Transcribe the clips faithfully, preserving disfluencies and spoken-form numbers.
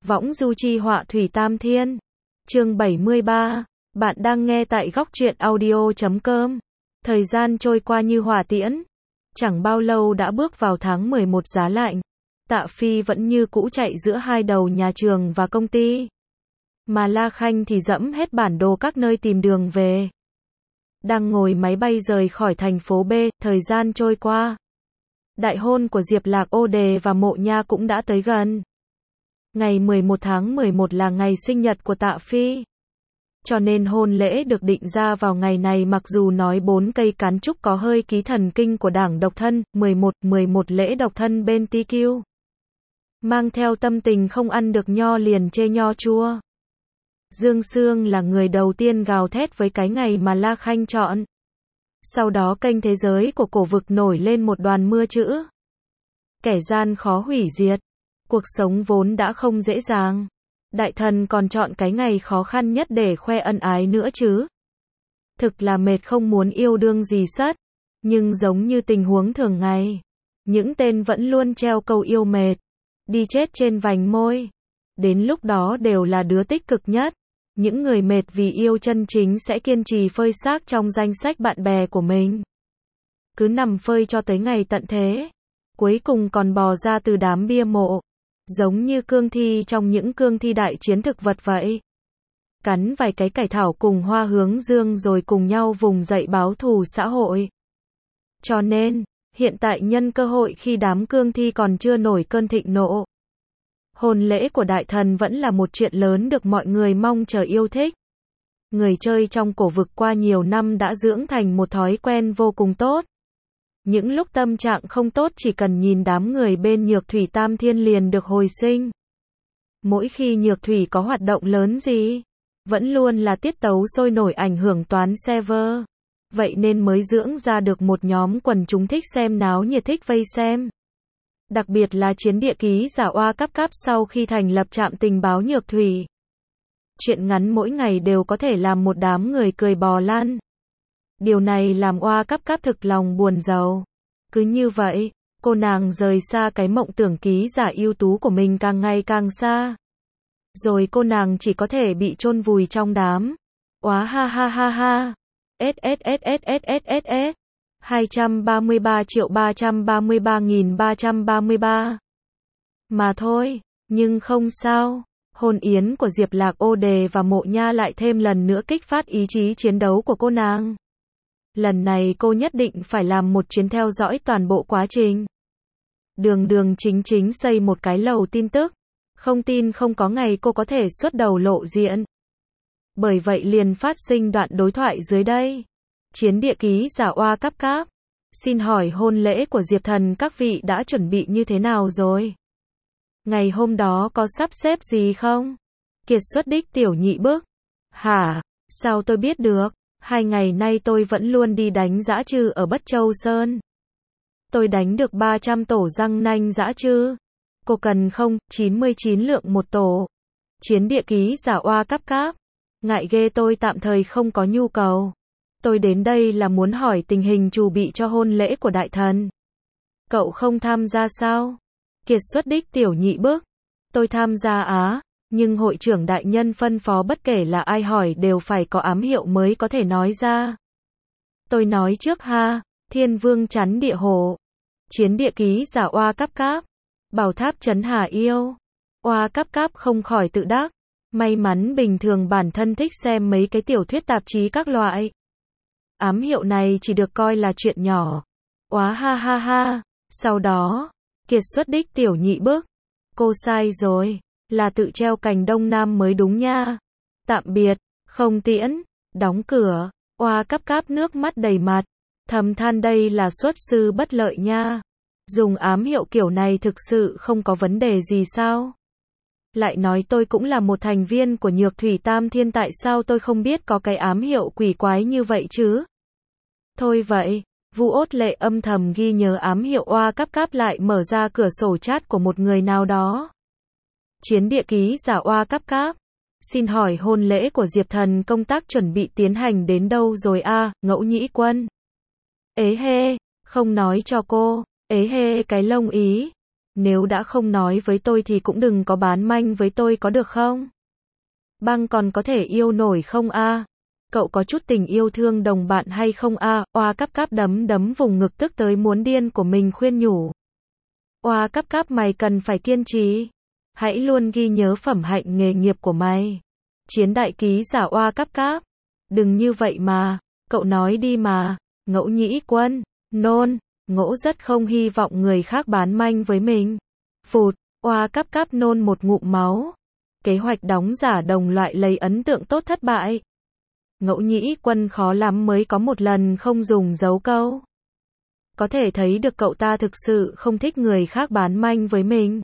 Võng du chi họa thủy tam thiên. Chương bảy mươi ba. Bạn đang nghe tại góc truyện audio chấm com. Thời gian trôi qua như hỏa tiễn. Chẳng bao lâu đã bước vào tháng mười một giá lạnh. Tạ Phi vẫn như cũ chạy giữa hai đầu nhà trường và công ty. Mà La Khanh thì dẫm hết bản đồ các nơi tìm đường về. Đang ngồi máy bay rời khỏi thành phố B, thời gian trôi qua. Đại hôn của Diệp Lạc Ô Đề và Mộ Nha cũng đã tới gần. Ngày mười một tháng mười một là ngày sinh nhật của Tạ Phi. Cho nên hôn lễ được định ra vào ngày này, mặc dù nói bốn cây cán trúc có hơi ký thần kinh của đảng độc thân, mười một, mười một lễ độc thân bên tê quy. Mang theo tâm tình không ăn được nho liền chê nho chua. Dương Sương là người đầu tiên gào thét với cái ngày mà La Khanh chọn. Sau đó kênh thế giới của cổ vực nổi lên một đoàn mưa chữ. Kẻ gian khó hủy diệt. Cuộc sống vốn đã không dễ dàng. Đại thần còn chọn cái ngày khó khăn nhất để khoe ân ái nữa chứ. Thực là mệt không muốn yêu đương gì sất. Nhưng giống như tình huống thường ngày. Những tên vẫn luôn treo câu yêu mệt. Đi chết trên vành môi. Đến lúc đó đều là đứa tích cực nhất. Những người mệt vì yêu chân chính sẽ kiên trì phơi xác trong danh sách bạn bè của mình. Cứ nằm phơi cho tới ngày tận thế. Cuối cùng còn bò ra từ đám bia mộ. Giống như cương thi trong những cương thi đại chiến thực vật vậy. Cắn vài cái cải thảo cùng hoa hướng dương rồi cùng nhau vùng dậy báo thù xã hội. Cho nên, hiện tại nhân cơ hội khi đám cương thi còn chưa nổi cơn thịnh nộ. Hôn lễ của đại thần vẫn là một chuyện lớn được mọi người mong chờ yêu thích. Người chơi trong cổ vực qua nhiều năm đã dưỡng thành một thói quen vô cùng tốt. Những lúc tâm trạng không tốt chỉ cần nhìn đám người bên Nhược Thủy Tam Thiên liền được hồi sinh. Mỗi khi Nhược Thủy có hoạt động lớn gì, vẫn luôn là tiết tấu sôi nổi ảnh hưởng toán server. Vậy nên mới dưỡng ra được một nhóm quần chúng thích xem náo nhiệt, thích vây xem. Đặc biệt là chiến địa ký giả oa cắp cắp sau khi thành lập trạm tình báo Nhược Thủy. Chuyện ngắn mỗi ngày đều có thể làm một đám người cười bò lăn. Điều này làm oa cắp cắp thực lòng buồn rầu. Cứ như vậy, cô nàng rời xa cái mộng tưởng ký giả ưu tú của mình càng ngày càng xa. Rồi cô nàng chỉ có thể bị chôn vùi trong đám. Oá ha ha ha ha. S S S S S S S S. hai trăm ba mươi ba triệu ba trăm ba mươi ba nghìn ba trăm ba mươi ba. Mà thôi, nhưng không sao. Hôn yến của Diệp Lạc Ô Đề và Mộ Nha lại thêm lần nữa kích phát ý chí chiến đấu của cô nàng. Lần này cô nhất định phải làm một chuyến theo dõi toàn bộ quá trình. Đường đường chính chính xây một cái lầu tin tức. Không tin không có ngày cô có thể xuất đầu lộ diện. Bởi vậy liền phát sinh đoạn đối thoại dưới đây. Chiến địa ký giả oa cắp cáp. Xin hỏi hôn lễ của Diệp Thần các vị đã chuẩn bị như thế nào rồi? Ngày hôm đó có sắp xếp gì không? Kiệt xuất đích tiểu nhị bức. Hả? Sao tôi biết được? Hai ngày nay tôi vẫn luôn đi đánh dã trư ở Bất Châu Sơn. Tôi đánh được ba trăm tổ răng nanh dã trư. Cô cần không? chín mươi chín lượng một tổ. Chiến địa ký giả oa cắp cáp. Ngại ghê, tôi tạm thời không có nhu cầu. Tôi đến đây là muốn hỏi tình hình chuẩn bị cho hôn lễ của đại thần. Cậu không tham gia sao? Kiệt xuất đích tiểu nhị bức. Tôi tham gia á, nhưng hội trưởng đại nhân phân phó bất kể là ai hỏi đều phải có ám hiệu mới có thể nói ra. Tôi nói trước ha, Thiên Vương chắn địa hồ. Chiến địa ký giả oa cắp cáp. Bảo tháp trấn hà yêu. Oa cắp cáp không khỏi tự đắc. May mắn bình thường bản thân thích xem mấy cái tiểu thuyết tạp chí các loại. Ám hiệu này chỉ được coi là chuyện nhỏ. Oá ha ha ha. Sau đó, kiệt xuất đích tiểu nhị bức. Cô sai rồi, là tự treo cành đông nam mới đúng nha. Tạm biệt, không tiễn, đóng cửa. Oa cắp cáp nước mắt đầy mặt. Thầm than đây là xuất sư bất lợi nha. Dùng ám hiệu kiểu này thực sự không có vấn đề gì sao? Lại nói tôi cũng là một thành viên của Nhược Thủy Tam Thiên, tại sao tôi không biết có cái ám hiệu quỷ quái như vậy chứ? Thôi vậy, Vu Ốt Lệ âm thầm ghi nhớ ám hiệu oa cắp cáp, lại mở ra cửa sổ chat của một người nào đó. Chiến địa ký giả oa cắp cáp. Xin hỏi hôn lễ của Diệp Thần công tác chuẩn bị tiến hành đến đâu rồi a? À, Ngẫu Nhĩ Quân. Ế hê, không nói cho cô. Ế hê cái lông ý. Nếu đã không nói với tôi thì cũng đừng có bán manh với tôi có được không? Băng còn có thể yêu nổi không a? Cậu có chút tình yêu thương đồng bạn hay không a? Oa cắp cáp đấm đấm vùng ngực tức tới muốn điên của mình khuyên nhủ. Oa cắp cáp mày cần phải kiên trì. Hãy luôn ghi nhớ phẩm hạnh nghề nghiệp của mày. Chiến đại ký giả oa cắp cáp. Đừng như vậy mà. Cậu nói đi mà. Ngẫu Nhĩ Quân. Nôn. Ngỗ rất không hy vọng người khác bán manh với mình. Phụt. Oa cắp cáp nôn một ngụm máu. Kế hoạch đóng giả đồng loại lấy ấn tượng tốt thất bại. Ngẫu Nhĩ Quân khó lắm mới có một lần không dùng dấu câu. Có thể thấy được cậu ta thực sự không thích người khác bán manh với mình.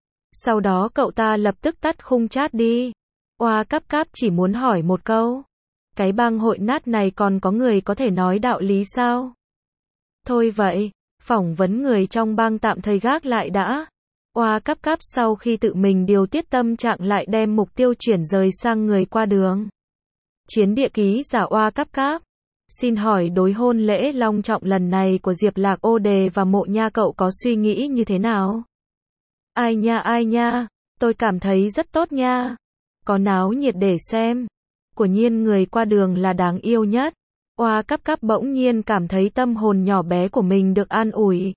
Sau đó cậu ta lập tức tắt khung chat đi. Oa cắp cáp chỉ muốn hỏi một câu. Cái bang hội nát này còn có người có thể nói đạo lý sao? Thôi vậy, phỏng vấn người trong bang tạm thời gác lại đã. Oa cắp cáp sau khi tự mình điều tiết tâm trạng lại đem mục tiêu chuyển rời sang người qua đường. Chiến địa ký giả oa cắp cáp. Xin hỏi đối hôn lễ long trọng lần này của Diệp Lạc Ô Đề và Mộ Nha cậu có suy nghĩ như thế nào? Ai nha ai nha, tôi cảm thấy rất tốt nha. Có náo nhiệt để xem. Quả nhiên người qua đường là đáng yêu nhất. Oa cắp cắp bỗng nhiên cảm thấy tâm hồn nhỏ bé của mình được an ủi.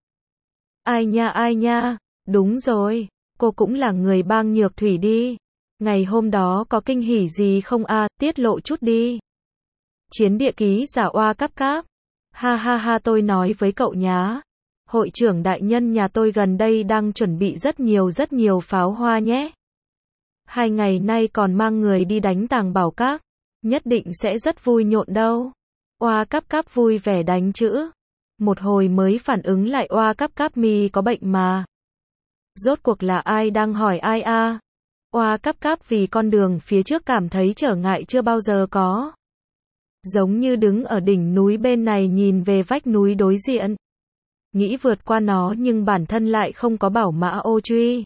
Ai nha ai nha, đúng rồi, cô cũng là người bang Nhược Thủy đi. Ngày hôm đó có kinh hỉ gì không a, à, tiết lộ chút đi. Chiến địa ký giả oa cắp cáp. Ha ha ha tôi nói với cậu nhá. Hội trưởng đại nhân nhà tôi gần đây đang chuẩn bị rất nhiều rất nhiều pháo hoa nhé. Hai ngày nay còn mang người đi đánh Tàng Bảo Các. Nhất định sẽ rất vui nhộn đâu. Oa cắp cáp vui vẻ đánh chữ. Một hồi mới phản ứng lại oa cắp cáp mi có bệnh mà. Rốt cuộc là ai đang hỏi ai a? À? Oa cắp cáp vì con đường phía trước cảm thấy trở ngại chưa bao giờ có. Giống như đứng ở đỉnh núi bên này nhìn về vách núi đối diện. Nghĩ vượt qua nó nhưng bản thân lại không có bảo mã ô truy.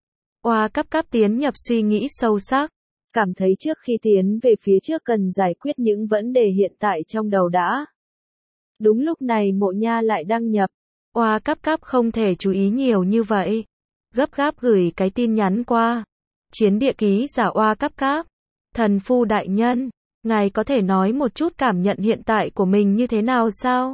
Oa cắp cáp tiến nhập suy nghĩ sâu sắc. Cảm thấy trước khi tiến về phía trước cần giải quyết những vấn đề hiện tại trong đầu đã. Đúng lúc này Mộ Nha lại đăng nhập. Oa cắp cáp không thể chú ý nhiều như vậy. Gấp gáp gửi cái tin nhắn qua. Chiến địa ký giả oa cắp cáp. Thần phu đại nhân, ngài có thể nói một chút cảm nhận hiện tại của mình như thế nào sao?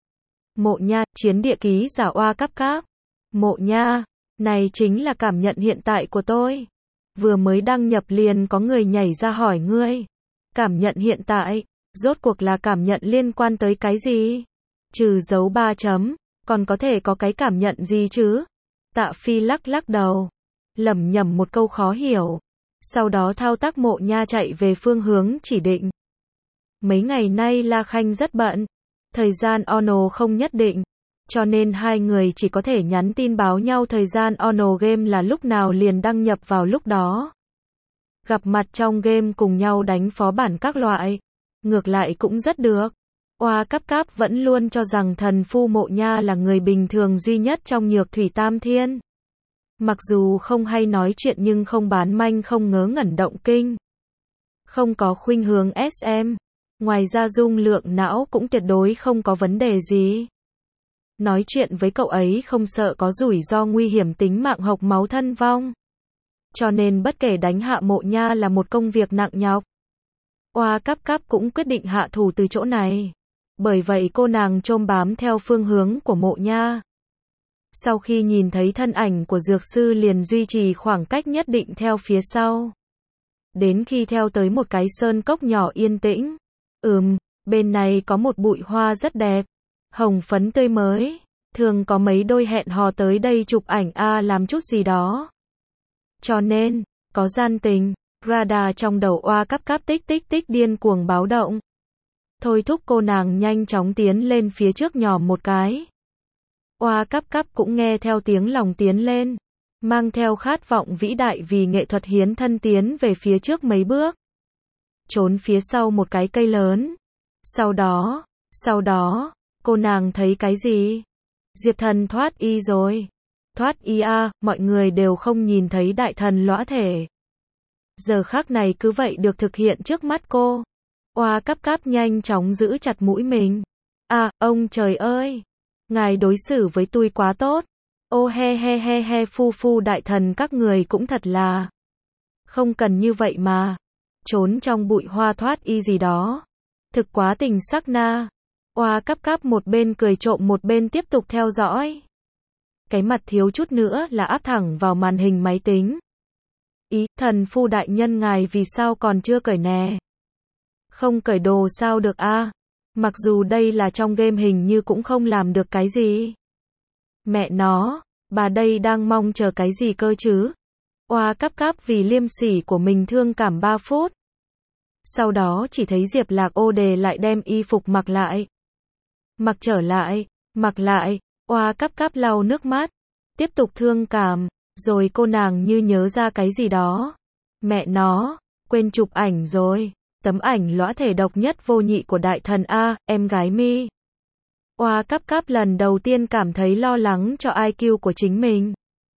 Mộ Nha, chiến địa ký giả oa cắp cáp. Mộ Nha, này chính là cảm nhận hiện tại của tôi. Vừa mới đăng nhập liền có người nhảy ra hỏi ngươi. Cảm nhận hiện tại, rốt cuộc là cảm nhận liên quan tới cái gì? Trừ dấu ba chấm, còn có thể có cái cảm nhận gì chứ? Tạ Phi lắc lắc đầu, lẩm nhẩm một câu khó hiểu. Sau đó thao tác Mộ Nha chạy về phương hướng chỉ định. Mấy ngày nay La Khanh rất bận, thời gian ono không nhất định, cho nên hai người chỉ có thể nhắn tin báo nhau thời gian ono game là lúc nào liền đăng nhập vào lúc đó. Gặp mặt trong game cùng nhau đánh phó bản các loại, ngược lại cũng rất được. Oa cắp cáp vẫn luôn cho rằng thần phu Mộ Nha là người bình thường duy nhất trong Nhược Thủy Tam Thiên. Mặc dù không hay nói chuyện nhưng không bán manh không ngớ ngẩn động kinh. Không có khuynh hướng ét em. Ngoài ra dung lượng não cũng tuyệt đối không có vấn đề gì. Nói chuyện với cậu ấy không sợ có rủi ro nguy hiểm tính mạng hộc máu thân vong. Cho nên bất kể đánh hạ Mộ Nha là một công việc nặng nhọc. Oa cắp cáp cũng quyết định hạ thủ từ chỗ này. Bởi vậy cô nàng chôm bám theo phương hướng của Mộ Nha. Sau khi nhìn thấy thân ảnh của dược sư liền duy trì khoảng cách nhất định theo phía sau. Đến khi theo tới một cái sơn cốc nhỏ yên tĩnh. Ừm, bên này có một bụi hoa rất đẹp. Hồng phấn tươi mới. Thường có mấy đôi hẹn hò tới đây chụp ảnh a làm chút gì đó. Cho nên, có gian tình, radar trong đầu oa cắp cáp tích tích tích điên cuồng báo động. Thôi thúc cô nàng nhanh chóng tiến lên phía trước nhòm một cái. Oa cắp cắp cũng nghe theo tiếng lòng tiến lên, mang theo khát vọng vĩ đại vì nghệ thuật hiến thân tiến về phía trước mấy bước. Trốn phía sau một cái cây lớn. Sau đó, sau đó, cô nàng thấy cái gì? Diệp Thần thoát y rồi. Thoát y a, mọi người đều không nhìn thấy đại thần lõa thể. Giờ khắc này cứ vậy được thực hiện trước mắt cô. Oa cắp cáp nhanh chóng giữ chặt mũi mình. À, ông trời ơi! Ngài đối xử với tôi quá tốt. Ô he he he he phu phu đại thần các người cũng thật là. Không cần như vậy mà. Trốn trong bụi hoa thoát y gì đó. Thực quá tình sắc na. Oa cắp cắp một bên cười trộm một bên tiếp tục theo dõi. Cái mặt thiếu chút nữa là áp thẳng vào màn hình máy tính. Ý, thần phu đại nhân ngài vì sao còn chưa cởi nè? Không cởi đồ sao được a? À? Mặc dù đây là trong game hình như cũng không làm được cái gì. Mẹ nó, bà đây đang mong chờ cái gì cơ chứ? Oa cắp cắp vì liêm sỉ của mình thương cảm ba phút. Sau đó chỉ thấy Diệp Lạc ô đề lại đem y phục mặc lại. Mặc trở lại, mặc lại, oa cắp cắp lau nước mắt. Tiếp tục thương cảm, rồi cô nàng như nhớ ra cái gì đó. Mẹ nó, quên chụp ảnh rồi. Tấm ảnh lõa thể độc nhất vô nhị của đại thần A, em gái mi. Oa cắp cắp lần đầu tiên cảm thấy lo lắng cho i kiu của chính mình.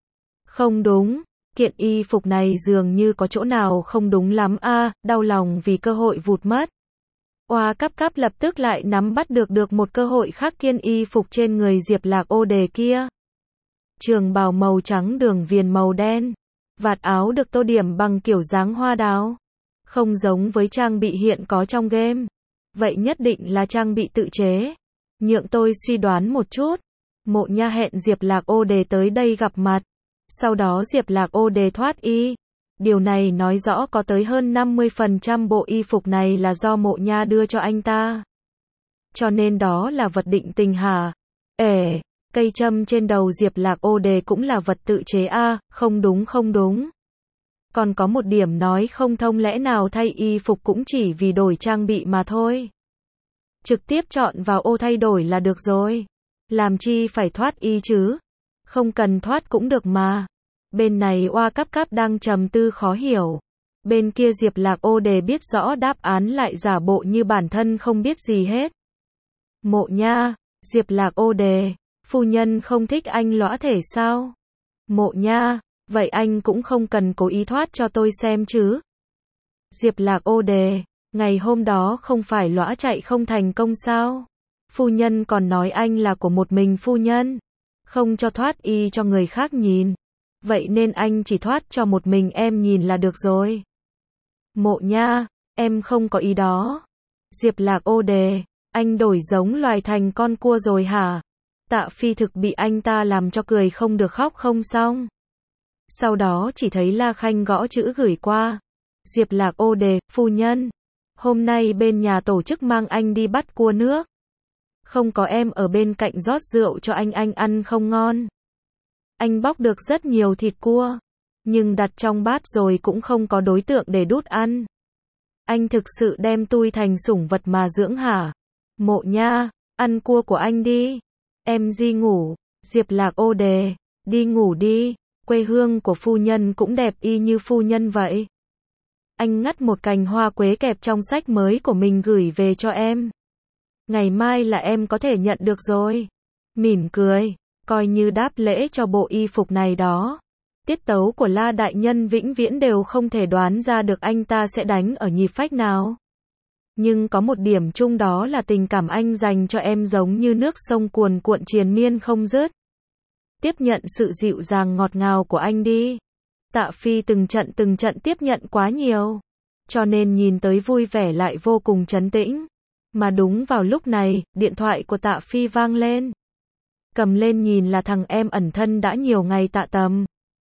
Không đúng, kiện y phục này dường như có chỗ nào không đúng lắm a, đau lòng vì cơ hội vụt mất. Oa cắp cắp lập tức lại nắm bắt được được một cơ hội khác kiên y phục trên người Diệp Lạc ô đề kia. Trường bào màu trắng đường viền màu đen, vạt áo được tô điểm bằng kiểu dáng hoa đào. Không giống với trang bị hiện có trong game. Vậy nhất định là trang bị tự chế. Nhượng tôi suy đoán một chút. Mộ Nha hẹn Diệp Lạc ô đề tới đây gặp mặt. Sau đó Diệp Lạc ô đề thoát y. Điều này nói rõ có tới hơn năm mươi phần trăm bộ y phục này là do Mộ Nha đưa cho anh ta. Cho nên đó là vật định tình hả? Ể, cây châm trên đầu Diệp Lạc ô đề cũng là vật tự chế a, à, không đúng không đúng. Còn có một điểm nói không thông, lẽ nào thay y phục cũng chỉ vì đổi trang bị mà thôi. Trực tiếp chọn vào ô thay đổi là được rồi. Làm chi phải thoát y chứ? Không cần thoát cũng được mà. Bên này oa cắp cắp đang trầm tư khó hiểu. Bên kia Diệp Lạc ô đề biết rõ đáp án lại giả bộ như bản thân không biết gì hết. Mộ Nha, Diệp Lạc ô đề, phu nhân không thích anh lõa thể sao? Mộ Nha, vậy anh cũng không cần cố ý thoát cho tôi xem chứ. Diệp Lạc ô đề, ngày hôm đó không phải lõa chạy không thành công sao? Phu nhân còn nói anh là của một mình phu nhân. Không cho thoát y cho người khác nhìn. Vậy nên anh chỉ thoát cho một mình em nhìn là được rồi. Mộ Nha, em không có ý đó. Diệp Lạc ô đề, anh đổi giống loài thành con cua rồi hả? Tạ Phi thực bị anh ta làm cho cười không được khóc không xong. Sau đó chỉ thấy La Khanh gõ chữ gửi qua. Diệp Lạc ô đề, phu nhân. Hôm nay bên nhà tổ chức mang anh đi bắt cua nước. Không có em ở bên cạnh rót rượu cho anh anh ăn không ngon. Anh bóc được rất nhiều thịt cua. Nhưng đặt trong bát rồi cũng không có đối tượng để đút ăn. Anh thực sự đem tôi thành sủng vật mà dưỡng hả? Mộ Nha, ăn cua của anh đi. Em đi ngủ. Diệp Lạc ô đề, đi ngủ đi. Quê hương của phu nhân cũng đẹp y như phu nhân vậy. Anh ngắt một cành hoa quế kẹp trong sách mới của mình gửi về cho em. Ngày mai là em có thể nhận được rồi. Mỉm cười, coi như đáp lễ cho bộ y phục này đó. Tiết tấu của La đại nhân vĩnh viễn đều không thể đoán ra được anh ta sẽ đánh ở nhịp phách nào. Nhưng có một điểm chung đó là tình cảm anh dành cho em giống như nước sông cuồn cuộn triền miên không dứt. Tiếp nhận sự dịu dàng ngọt ngào của anh đi. Tạ Phi từng trận từng trận tiếp nhận quá nhiều. Cho nên nhìn tới vui vẻ lại vô cùng trấn tĩnh. Mà đúng vào lúc này, điện thoại của Tạ Phi vang lên. Cầm lên nhìn là thằng em ẩn thân đã nhiều ngày Tạ Tầm.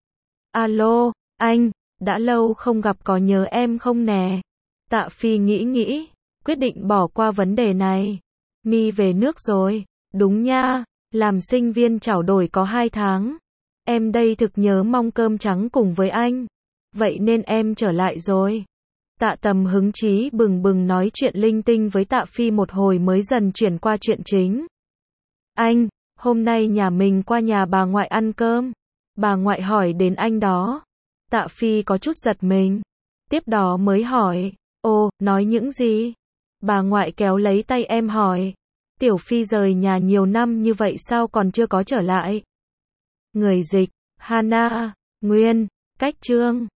Alo, anh, đã lâu không gặp có nhớ em không nè? Tạ Phi nghĩ nghĩ, quyết định bỏ qua vấn đề này. Mi về nước rồi, đúng nha, làm sinh viên trao đổi có hai tháng. Em đây thực nhớ mong cơm trắng cùng với anh. Vậy nên em trở lại rồi. Tạ Tầm hứng chí bừng bừng nói chuyện linh tinh với Tạ Phi một hồi mới dần chuyển qua chuyện chính. Anh, hôm nay nhà mình qua nhà bà ngoại ăn cơm. Bà ngoại hỏi đến anh đó. Tạ Phi có chút giật mình. Tiếp đó mới hỏi, ồ, nói những gì? Bà ngoại kéo lấy tay em hỏi. Tiểu Phi rời nhà nhiều năm như vậy sao còn chưa có trở lại? Người dịch, Hana, Nguyên, Cách Trương.